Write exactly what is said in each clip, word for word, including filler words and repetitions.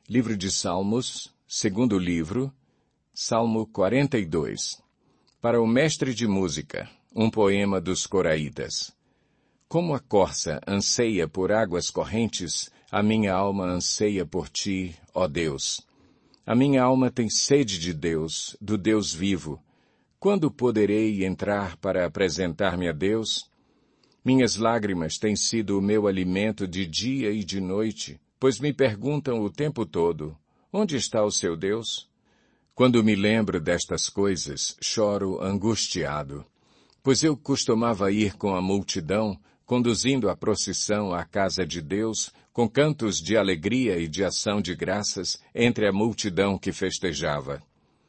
Livro de Salmos, segundo livro, Salmo quarenta e dois. Para o mestre de música, um poema dos coraitas. Como a corça anseia por águas correntes, a minha alma anseia por ti, ó Deus. A minha alma tem sede de Deus, do Deus vivo. Quando poderei entrar para apresentar-me a Deus? Minhas lágrimas têm sido o meu alimento de dia e de noite, pois me perguntam o tempo todo, onde está o seu Deus? Quando me lembro destas coisas, choro angustiado, pois eu costumava ir com a multidão, conduzindo a procissão à casa de Deus, com cantos de alegria e de ação de graças entre a multidão que festejava.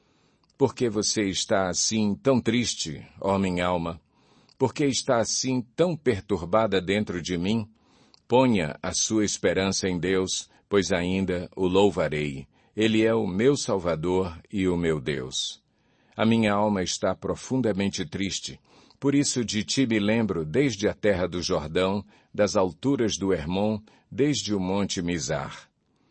Por que você está assim tão triste, ó minha alma? Por que está assim tão perturbada dentro de mim? Ponha a sua esperança em Deus, pois ainda o louvarei. Ele é o meu Salvador e o meu Deus. A minha alma está profundamente triste, por isso de ti me lembro desde a terra do Jordão, das alturas do Hermon, desde o monte Mizar.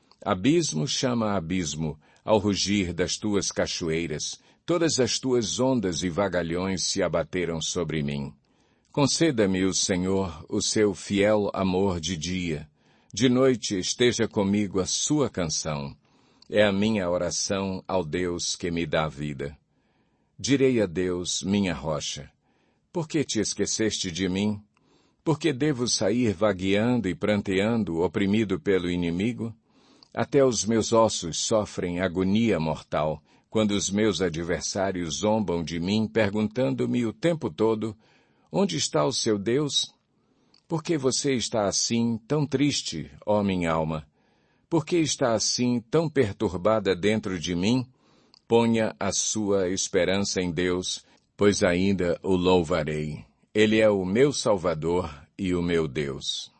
Abismo chama abismo, ao rugir das tuas cachoeiras, todas as tuas ondas e vagalhões se abateram sobre mim. Conceda-me o Senhor o seu fiel amor de dia. De noite esteja comigo a sua canção. É a minha oração ao Deus que me dá vida. Direi a Deus, minha rocha, por que te esqueceste de mim? Por que devo sair vagueando e pranteando, oprimido pelo inimigo? Até os meus ossos sofrem agonia mortal, quando os meus adversários zombam de mim, perguntando-me o tempo todo, onde está o seu Deus? Por que você está assim, tão triste, ó minha alma? Por que está assim, tão perturbada dentro de mim? Ponha a sua esperança em Deus, pois ainda o louvarei. Ele é o meu Salvador e o meu Deus.